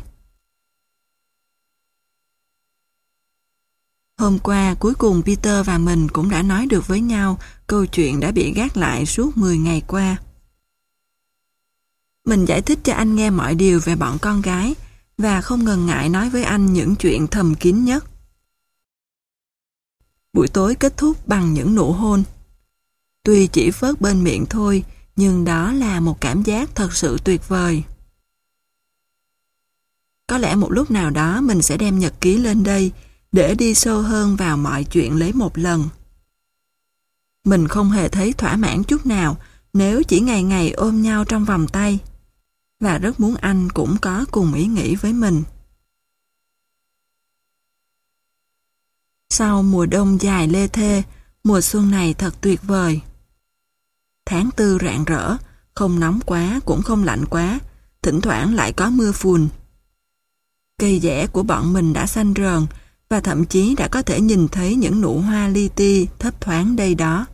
Hôm qua, cuối cùng Peter và mình cũng đã nói được với nhau câu chuyện đã bị gác lại suốt mười ngày qua. Mình giải thích cho anh nghe mọi điều về bọn con gái và không ngần ngại nói với anh những chuyện thầm kín nhất. Buổi tối kết thúc bằng những nụ hôn. Tuy chỉ phớt bên miệng thôi, nhưng đó là một cảm giác thật sự tuyệt vời. Có lẽ một lúc nào đó mình sẽ đem nhật ký lên đây để đi sâu hơn vào mọi chuyện lấy một lần. Mình không hề thấy thỏa mãn chút nào nếu chỉ ngày ngày ôm nhau trong vòng tay, và rất muốn anh cũng có cùng ý nghĩ với mình. Sau mùa đông dài lê thê, mùa xuân này thật tuyệt vời. Tháng tư rạng rỡ, không nóng quá cũng không lạnh quá, thỉnh thoảng lại có mưa phùn. Cây dẻ của bọn mình đã xanh rờn, và thậm chí đã có thể nhìn thấy những nụ hoa li ti thấp thoáng đây đó.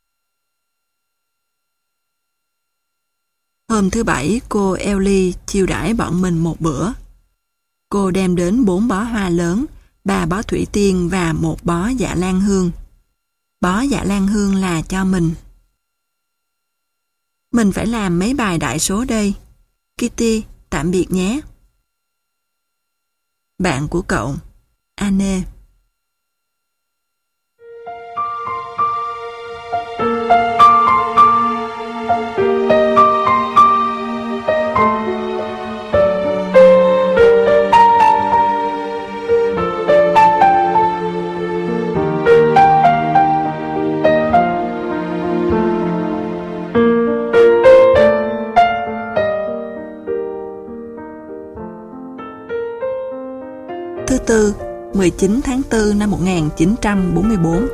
Hôm thứ Bảy, cô Ellie chiêu đãi bọn mình một bữa. Cô đem đến bốn bó hoa lớn, ba bó thủy tiên và một bó dạ lan hương. Bó dạ lan hương là cho mình. Mình phải làm mấy bài đại số đây. Kitty, tạm biệt nhé. Bạn của cậu, Anne. tư, mười chín tháng tư năm một nghìn chín trăm bốn mươi bốn.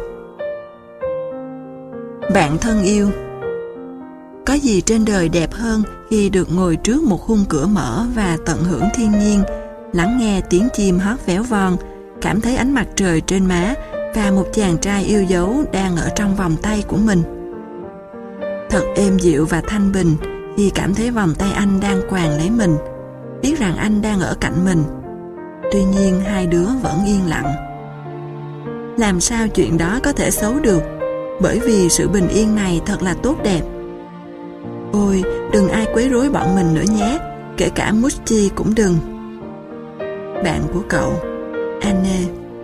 Bạn thân yêu, có gì trên đời đẹp hơn khi được ngồi trước một khung cửa mở và tận hưởng thiên nhiên, lắng nghe tiếng chim hót véo von, cảm thấy ánh mặt trời trên má và một chàng trai yêu dấu đang ở trong vòng tay của mình. Thật êm dịu và thanh bình khi cảm thấy vòng tay anh đang quàng lấy mình, biết rằng anh đang ở cạnh mình. Tuy nhiên hai đứa vẫn yên lặng. Làm sao chuyện đó có thể xấu được, bởi vì sự bình yên này thật là tốt đẹp. Ôi, đừng ai quấy rối bọn mình nữa nhé, kể cả Musti cũng đừng. Bạn của cậu, Anne.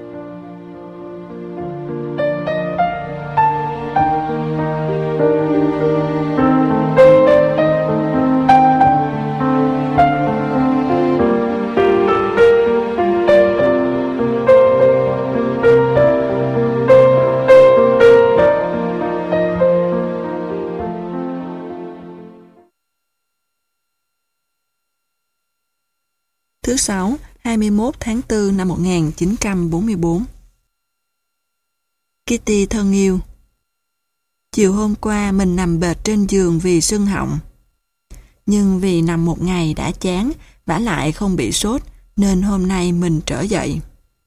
Thứ sáu, hai mươi mốt tháng tư năm một nghìn chín trăm bốn mươi bốn. Kitty thân yêu, chiều hôm qua mình nằm bệt trên giường vì sưng họng. Nhưng vì nằm một ngày đã chán, vả lại không bị sốt, nên hôm nay mình trở dậy.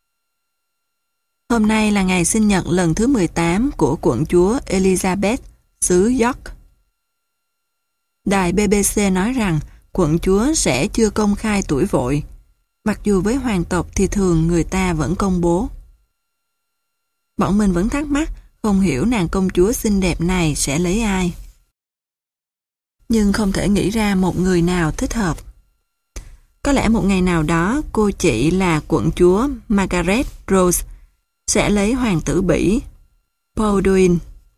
Hôm nay là ngày sinh nhật lần thứ mười tám của quận chúa Elizabeth, xứ York. Đài B B C nói rằng quận chúa sẽ chưa công khai tuổi vội, mặc dù với hoàng tộc thì thường người ta vẫn công bố. Bọn mình vẫn thắc mắc, không hiểu nàng công chúa xinh đẹp này sẽ lấy ai. Nhưng không thể nghĩ ra một người nào thích hợp. Có lẽ một ngày nào đó cô chị là quận chúa Margaret Rose sẽ lấy hoàng tử Bỉ, Baldwin.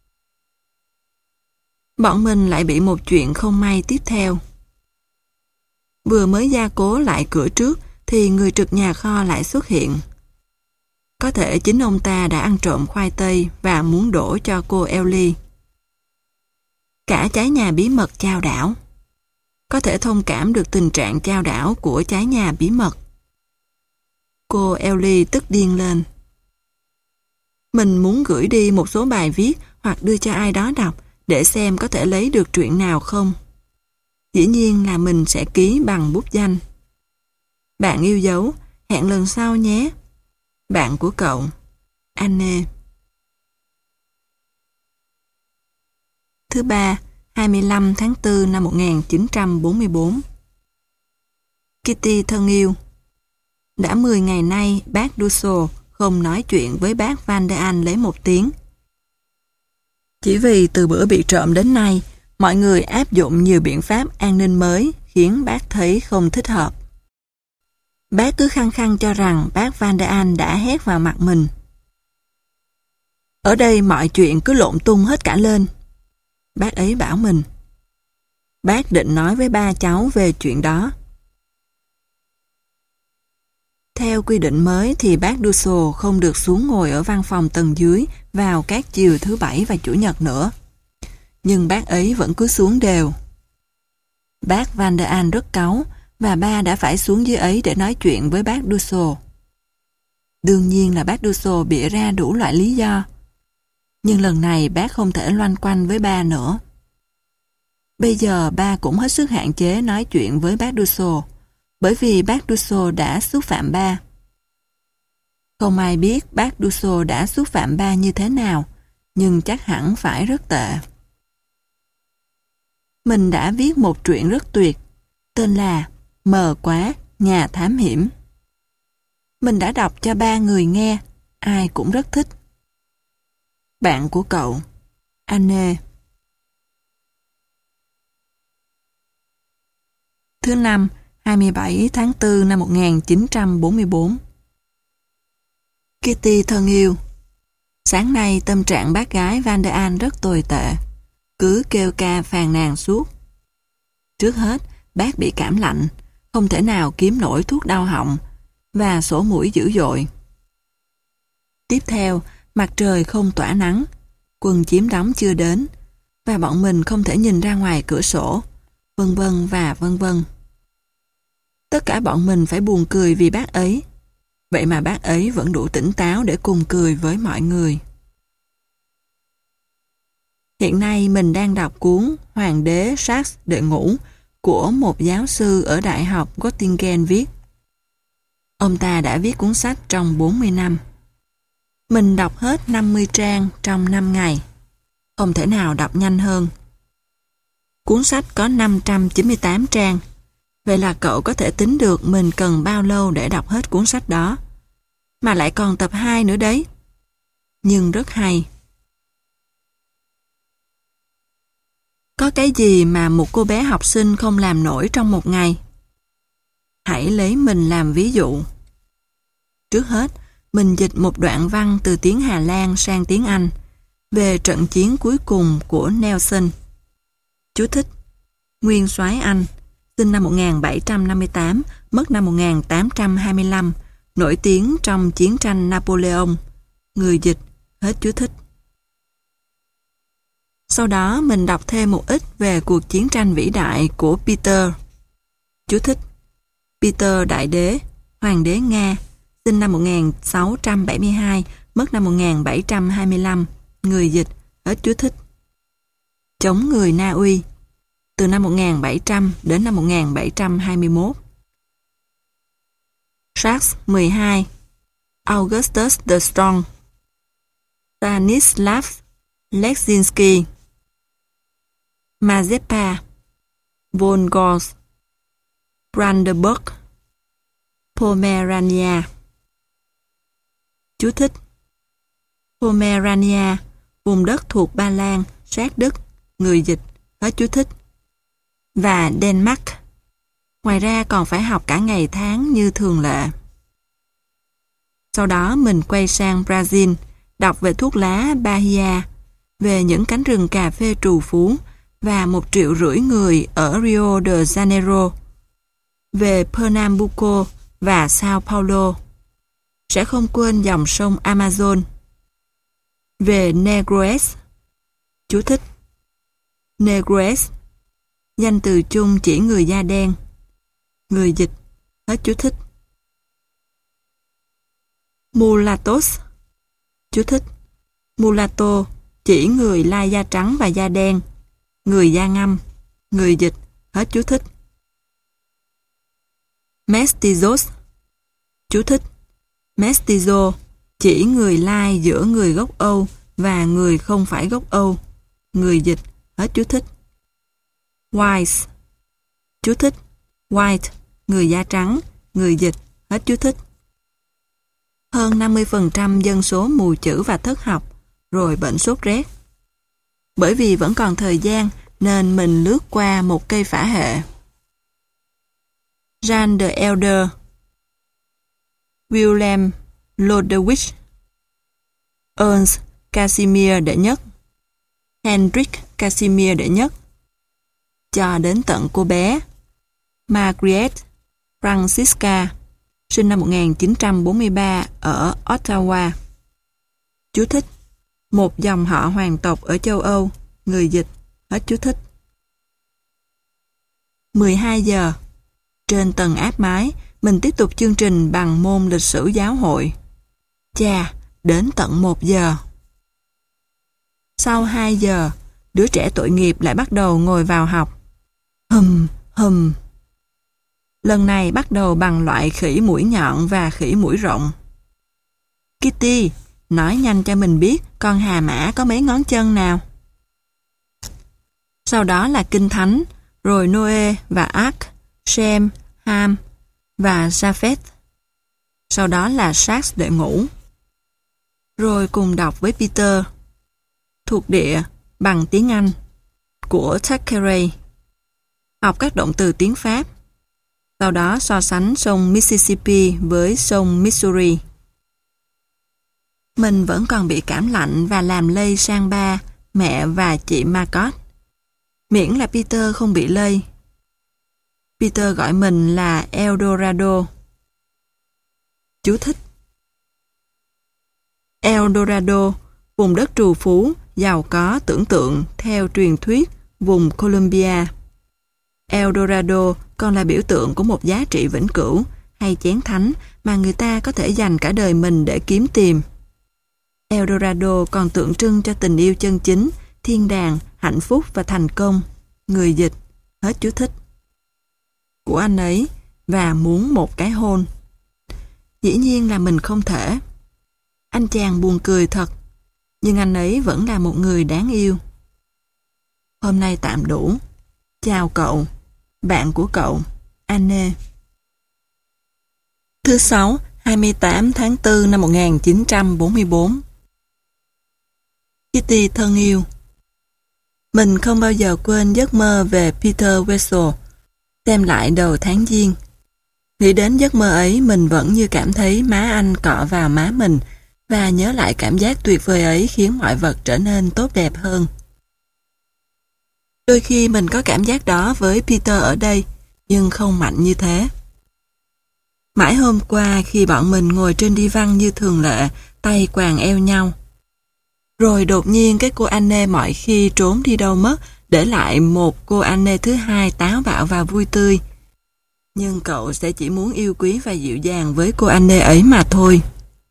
Bọn mình lại bị một chuyện không may tiếp theo. Vừa mới gia cố lại cửa trước thì người trực nhà kho lại xuất hiện. Có thể chính ông ta đã ăn trộm khoai tây và muốn đổ cho cô Ellie. Cả trái nhà bí mật chao đảo. Có thể thông cảm được tình trạng chao đảo của trái nhà bí mật. Cô Ellie tức điên lên. Mình muốn gửi đi một số bài viết hoặc đưa cho ai đó đọc để xem có thể lấy được truyện nào không. Dĩ nhiên là mình sẽ ký bằng bút danh. Bạn yêu dấu, hẹn lần sau nhé. Bạn của cậu, Anne. Thứ ba, hai mươi lăm tháng tư năm một nghìn chín trăm bốn mươi bốn. Kitty thân yêu, đã mười ngày nay bác Dussel không nói chuyện với bác Van der An lấy một tiếng. Chỉ vì từ bữa bị trộm đến nay, mọi người áp dụng nhiều biện pháp an ninh mới khiến bác thấy không thích hợp. Bác cứ khăng khăng cho rằng bác Van der An đã hét vào mặt mình. Ở đây mọi chuyện cứ lộn tung hết cả lên. Bác ấy bảo mình. Bác định nói với ba cháu về chuyện đó. Theo quy định mới thì bác Dussel không được xuống ngồi ở văn phòng tầng dưới vào các chiều thứ bảy và chủ nhật nữa. Nhưng bác ấy vẫn cứ xuống đều. Bác Van der An rất cáu và ba đã phải xuống dưới ấy để nói chuyện với bác Dussel. Đương nhiên là bác Dussel bịa ra đủ loại lý do. Nhưng lần này bác không thể loanh quanh với ba nữa. Bây giờ ba cũng hết sức hạn chế nói chuyện với bác Dussel, bởi vì bác Dussel đã xúc phạm ba. Không ai biết bác Dussel đã xúc phạm ba như thế nào, nhưng chắc hẳn phải rất tệ. Mình đã viết một truyện rất tuyệt, tên là Mờ Quá, Nhà Thám Hiểm. Mình đã đọc cho ba người nghe, ai cũng rất thích. Bạn của cậu, Anne. Thứ năm, hai mươi bảy tháng tư năm một nghìn chín trăm bốn mươi bốn. Kitty thân yêu, sáng nay tâm trạng bác gái Van der An rất tồi tệ, cứ kêu ca phàn nàn suốt. Trước hết, bác bị cảm lạnh, không thể nào kiếm nổi thuốc đau họng và sổ mũi dữ dội. Tiếp theo, mặt trời không tỏa nắng, quân chiếm đóng chưa đến và bọn mình không thể nhìn ra ngoài cửa sổ, vân vân và vân vân. Tất cả bọn mình phải buồn cười vì bác ấy. Vậy mà bác ấy vẫn đủ tỉnh táo để cùng cười với mọi người. Hiện nay mình đang đọc cuốn Hoàng đế Charles đệ ngũ của một giáo sư ở Đại học Göttingen viết. Ông ta đã viết cuốn sách trong bốn mươi năm. Mình đọc hết năm mươi trang trong năm ngày. Không thể nào đọc nhanh hơn. Cuốn sách có năm trăm chín mươi tám trang. Vậy là cậu có thể tính được mình cần bao lâu để đọc hết cuốn sách đó. Mà lại còn tập hai nữa đấy. Nhưng rất hay. Có cái gì mà một cô bé học sinh không làm nổi trong một ngày? Hãy lấy mình làm ví dụ. Trước hết, mình dịch một đoạn văn từ tiếng Hà Lan sang tiếng Anh về trận chiến cuối cùng của Nelson. Chú thích: Nguyên soái Anh, sinh năm một nghìn bảy trăm năm mươi tám, mất năm một nghìn tám trăm hai mươi lăm, nổi tiếng trong chiến tranh Napoleon. Người dịch, hết chú thích. Sau đó mình đọc thêm một ít về cuộc chiến tranh vĩ đại của Peter. Chú thích: Peter Đại Đế, Hoàng đế Nga, sinh năm một nghìn sáu trăm bảy mươi hai, mất năm một nghìn bảy trăm hai mươi lăm. Người dịch, hết chú thích. Chống người Na Uy, từ năm một nghìn bảy trăm đến năm một nghìn bảy trăm hai mươi mốt. Charles mười hai, Augustus the Strong, Stanislav Leszczynski, Mazepa, Volgors, Brandenburg, Pomerania. Chú thích: Pomerania, vùng đất thuộc Ba Lan, sát Đức. Người dịch, hết chú thích. Và Denmark. Ngoài ra còn phải học cả ngày tháng như thường lệ. Sau đó mình quay sang Brazil, đọc về thuốc lá Bahia, về những cánh rừng cà phê trù phú và một triệu rưỡi người ở Rio de Janeiro, về Pernambuco và Sao Paulo. Sẽ không quên dòng sông Amazon. Về Negroes. Chú thích: Negroes, danh từ chung chỉ người da đen. Người dịch, hết chú thích. Mulattos. Chú thích: Mulatto, chỉ người lai da trắng và da đen. Người da ngăm. Người dịch, hết chú thích. Mestizos. Chú thích: Mestizo, chỉ người lai giữa người gốc Âu và người không phải gốc Âu. Người dịch, hết chú thích. Whites. Chú thích: White, người da trắng. Người dịch, hết chú thích. Hơn năm mươi phần trăm dân số mù chữ và thất học, rồi bệnh sốt rét. Bởi vì vẫn còn thời gian nên mình lướt qua một cây phả hệ. Jean the Elder, Wilhelm Lodewijk, Ernst Casimir đệ nhất, Hendrik Casimir đệ nhất, cho đến tận cô bé Margaret Francisca, sinh năm một nghìn chín trăm bốn mươi ba ở Ottawa. Chú thích: Một dòng họ hoàng tộc ở châu Âu. Người dịch, hết chú thích. mười hai giờ. Trên tầng áp mái, mình tiếp tục chương trình bằng môn lịch sử giáo hội. Chà, đến tận một giờ. Sau hai giờ, đứa trẻ tội nghiệp lại bắt đầu ngồi vào học. Hùm, hùm. Lần này bắt đầu bằng loại khỉ mũi nhọn và khỉ mũi rộng. Kitty, nói nhanh cho mình biết con hà mã có mấy ngón chân nào. Sau đó là Kinh Thánh, rồi Noe và Ark, Shem, Ham và Japheth. Sau đó là Charles đệ ngũ. Rồi cùng đọc với Peter. Thuộc địa bằng tiếng Anh của Thackeray. Học các động từ tiếng Pháp. Sau đó so sánh sông Mississippi với sông Missouri. Mình vẫn còn bị cảm lạnh và làm lây sang ba, mẹ và chị Margot. Miễn là Peter không bị lây. Peter gọi mình là Eldorado. Chú thích: Eldorado, vùng đất trù phú, giàu có tưởng tượng theo truyền thuyết vùng Colombia. Eldorado còn là biểu tượng của một giá trị vĩnh cửu hay chén thánh mà người ta có thể dành cả đời mình để kiếm tìm. El Dorado còn tượng trưng cho tình yêu chân chính, thiên đàng, hạnh phúc và thành công. Người dịch, hết chú thích. Của anh ấy, và muốn một cái hôn. Dĩ nhiên là mình không thể. Anh chàng buồn cười thật, nhưng anh ấy vẫn là một người đáng yêu. Hôm nay tạm đủ. Chào cậu, bạn của cậu, Anne. Thứ sáu, hai mươi tám tháng tư năm một nghìn chín trăm bốn mươi tư. Kitty thân yêu, mình không bao giờ quên giấc mơ về Peter Wessel. Xem lại đầu tháng Giêng, nghĩ đến giấc mơ ấy, mình vẫn như cảm thấy má anh cọ vào má mình, và nhớ lại cảm giác tuyệt vời ấy khiến mọi vật trở nên tốt đẹp hơn. Đôi khi mình có cảm giác đó với Peter ở đây, nhưng không mạnh như thế. Mãi hôm qua khi bọn mình ngồi trên đi văn như thường lệ, tay quàng eo nhau. Rồi đột nhiên cái cô Anne mọi khi trốn đi đâu mất, để lại một cô Anne thứ hai táo bạo và vui tươi. Nhưng cậu sẽ chỉ muốn yêu quý và dịu dàng với cô Anne ấy mà thôi.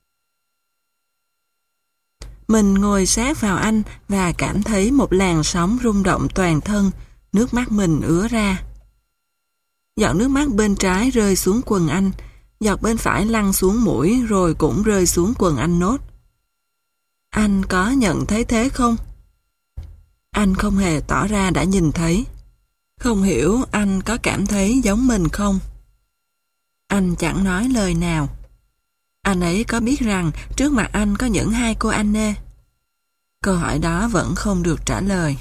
Mình ngồi sát vào anh và cảm thấy một làn sóng rung động toàn thân, nước mắt mình ứa ra. Giọt nước mắt bên trái rơi xuống quần anh, giọt bên phải lăn xuống mũi rồi cũng rơi xuống quần anh nốt. Anh có nhận thấy thế không? Anh không hề tỏ ra đã nhìn thấy. Không hiểu anh có cảm thấy giống mình không? Anh chẳng nói lời nào. Anh ấy có biết rằng trước mặt anh có những hai cô Anne? Câu hỏi đó vẫn không được trả lời.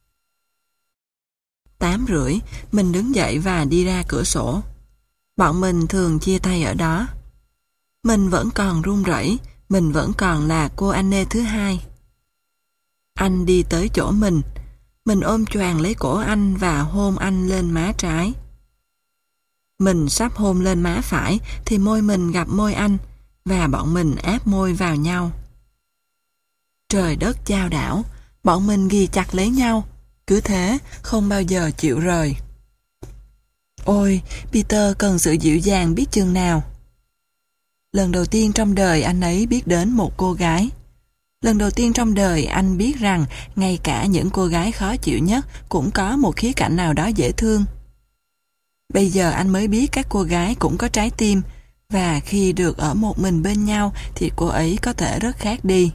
Tám rưỡi, mình đứng dậy và đi ra cửa sổ. Bọn mình thường chia tay ở đó. Mình vẫn còn run rẩy, mình vẫn còn là cô Anne thứ hai. Anh đi tới chỗ mình. Mình ôm choàng lấy cổ anh và hôn anh lên má trái. Mình sắp hôn lên má phải thì môi mình gặp môi anh và bọn mình áp môi vào nhau. Trời đất chao đảo, bọn mình ghì chặt lấy nhau, cứ thế không bao giờ chịu rời. Ôi, Peter cần sự dịu dàng biết chừng nào. Lần đầu tiên trong đời anh ấy biết đến một cô gái. Lần đầu tiên trong đời anh biết rằng ngay cả những cô gái khó chịu nhất cũng có một khía cạnh nào đó dễ thương. Bây giờ anh mới biết các cô gái cũng có trái tim, và khi được ở một mình bên nhau thì cô ấy có thể rất khác đi.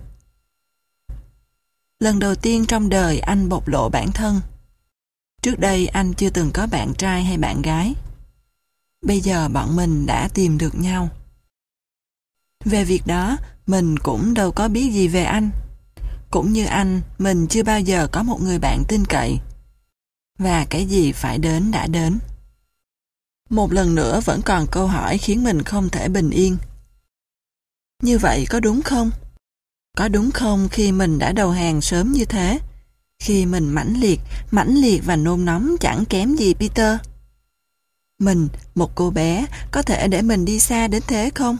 Lần đầu tiên trong đời anh bộc lộ bản thân. Trước đây anh chưa từng có bạn trai hay bạn gái. Bây giờ bọn mình đã tìm được nhau. Về việc đó, mình cũng đâu có biết gì về anh. Cũng như anh, mình chưa bao giờ có một người bạn tin cậy. Và cái gì phải đến đã đến. Một lần nữa vẫn còn câu hỏi khiến mình không thể bình yên. Như vậy có đúng không? Có đúng không khi mình đã đầu hàng sớm như thế? Khi mình mãnh liệt, mãnh liệt và nôn nóng chẳng kém gì Peter? Mình, một cô bé, có thể để mình đi xa đến thế không?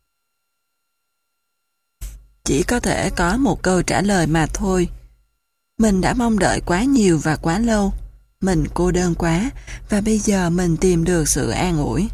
Chỉ có thể có một câu trả lời mà thôi. Mình đã mong đợi quá nhiều và quá lâu. Mình cô đơn quá, và bây giờ mình tìm được sự an ủi.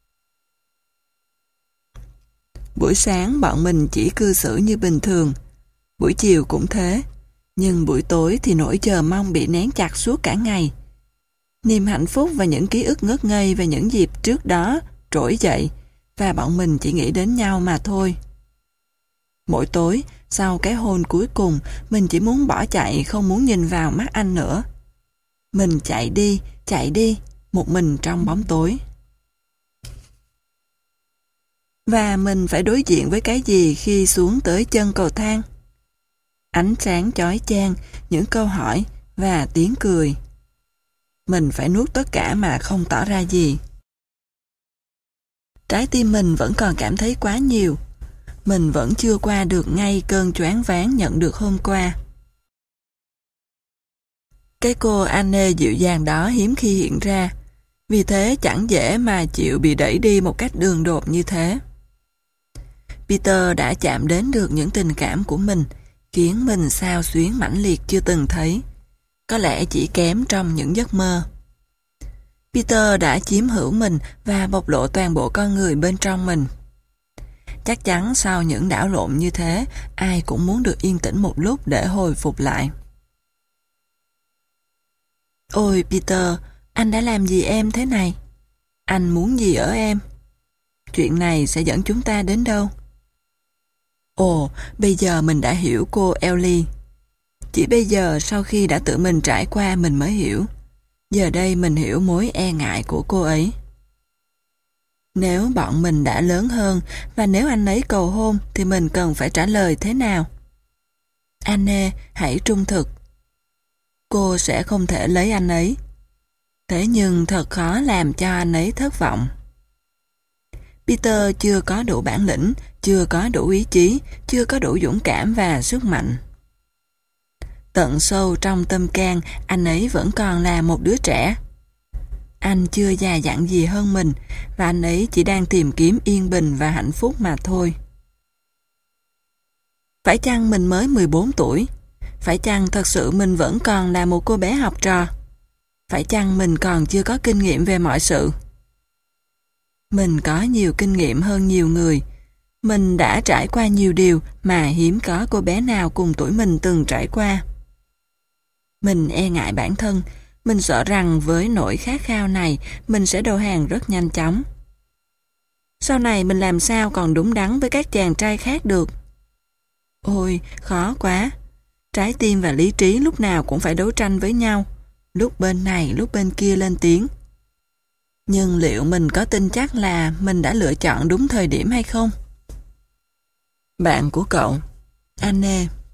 Buổi sáng bọn mình chỉ cư xử như bình thường. Buổi chiều cũng thế. Nhưng buổi tối thì nỗi chờ mong bị nén chặt suốt cả ngày. Niềm hạnh phúc và những ký ức ngất ngây về những dịp trước đó trỗi dậy, và bọn mình chỉ nghĩ đến nhau mà thôi. Mỗi tối, sau cái hôn cuối cùng, mình chỉ muốn bỏ chạy, không muốn nhìn vào mắt anh nữa. Mình chạy đi, chạy đi, một mình trong bóng tối. Và mình phải đối diện với cái gì khi xuống tới chân cầu thang? Ánh sáng chói chang, những câu hỏi và tiếng cười. Mình phải nuốt tất cả mà không tỏ ra gì. Trái tim mình vẫn còn cảm thấy quá nhiều. Mình vẫn chưa qua được ngay cơn choáng váng nhận được hôm qua. Cái cô Anne dịu dàng đó hiếm khi hiện ra, vì thế chẳng dễ mà chịu bị đẩy đi một cách đường đột như thế. Peter đã chạm đến được những tình cảm của mình, khiến mình xao xuyến mãnh liệt chưa từng thấy, có lẽ chỉ kém trong những giấc mơ. Peter đã chiếm hữu mình và bộc lộ toàn bộ con người bên trong mình. Chắc chắn sau những đảo lộn như thế, ai cũng muốn được yên tĩnh một lúc để hồi phục lại. Ôi Peter, anh đã làm gì em thế này? Anh muốn gì ở em? Chuyện này sẽ dẫn chúng ta đến đâu? Ồ, bây giờ mình đã hiểu cô Ellie. Chỉ bây giờ sau khi đã tự mình trải qua mình mới hiểu. Giờ đây mình hiểu mối e ngại của cô ấy. Nếu bọn mình đã lớn hơn và nếu anh ấy cầu hôn thì mình cần phải trả lời thế nào? Anne, hãy trung thực. Cô sẽ không thể lấy anh ấy. Thế nhưng thật khó làm cho anh ấy thất vọng. Peter chưa có đủ bản lĩnh, chưa có đủ ý chí, chưa có đủ dũng cảm và sức mạnh. Tận sâu trong tâm can, anh ấy vẫn còn là một đứa trẻ. Anh chưa già dặn gì hơn mình, và anh ấy chỉ đang tìm kiếm yên bình và hạnh phúc mà thôi. Phải chăng mình mới mười bốn tuổi? Phải chăng thật sự mình vẫn còn là một cô bé học trò? Phải chăng mình còn chưa có kinh nghiệm về mọi sự? Mình có nhiều kinh nghiệm hơn nhiều người. Mình đã trải qua nhiều điều mà hiếm có cô bé nào cùng tuổi mình từng trải qua. Mình e ngại bản thân. Mình sợ rằng với nỗi khát khao này, mình sẽ đầu hàng rất nhanh chóng. Sau này mình làm sao còn đúng đắn với các chàng trai khác được? Ôi, khó quá. Trái tim và lý trí lúc nào cũng phải đấu tranh với nhau. Lúc bên này, lúc bên kia lên tiếng. Nhưng liệu mình có tin chắc là mình đã lựa chọn đúng thời điểm hay không? Bạn của cậu, Anne.